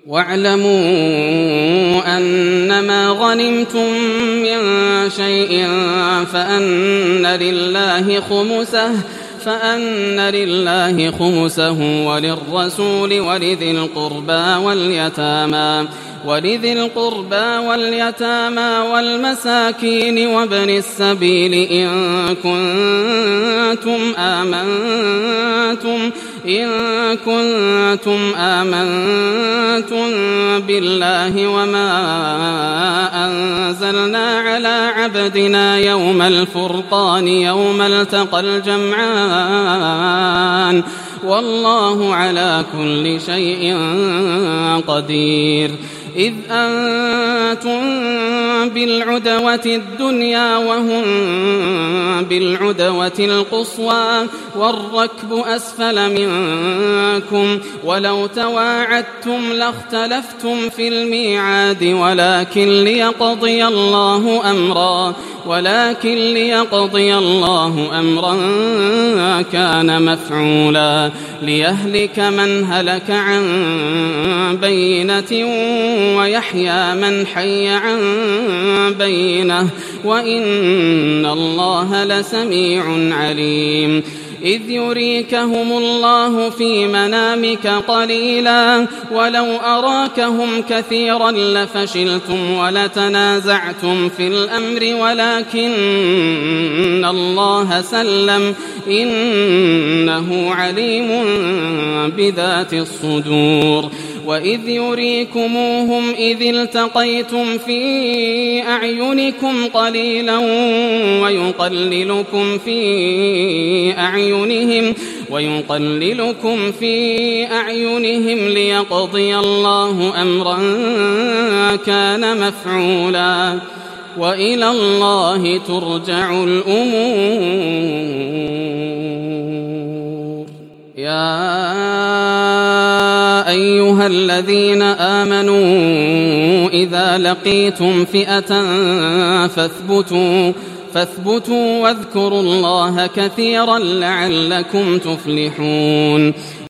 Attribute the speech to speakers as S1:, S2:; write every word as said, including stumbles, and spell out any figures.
S1: واعلموا أنما غنمتم من شيء فأن لله خمسه فأن لله خمسه وللرسول ولذي القربى واليتامى ولذي القربى واليتامى والمساكين وابن السبيل إن كنتم آمنتم إن كنتم آمنتم بالله وما أنزلنا على عبدنا يوم الفرقان يوم التقى الجمعان والله على كل شيء قدير. إذ أنتم بالعدوة الدنيا وهم بالعدوة القصوى والركب أسفل منكم ولو تواعدتم لاختلفتم في الميعاد ولكن ليقضي الله أمرا ولكن ليقضي الله أمرا كان مفعولا ليهلك من هلك عن بينة ويحيى من حي عن بينة وإن الله لسميع عليم. إذ يريكهم الله في منامك قليلا ولو أراكهم كثيرا لفشلتم ولتنازعتم في الأمر ولكن الله سلم إنه عليم بذات الصدور. وإذ يريكموهم إذ التقيتم في أعينكم قليلا ويقللكم في أعينهم ويقللكم في أعينهم ليقضي الله أمرا كان مفعولا وإلى الله ترجع الأمور. يا أيها الذين آمنوا إذا لقيتم فئة فاثبتوا فاثبتوا واذكروا الله كثيرا لعلكم تفلحون.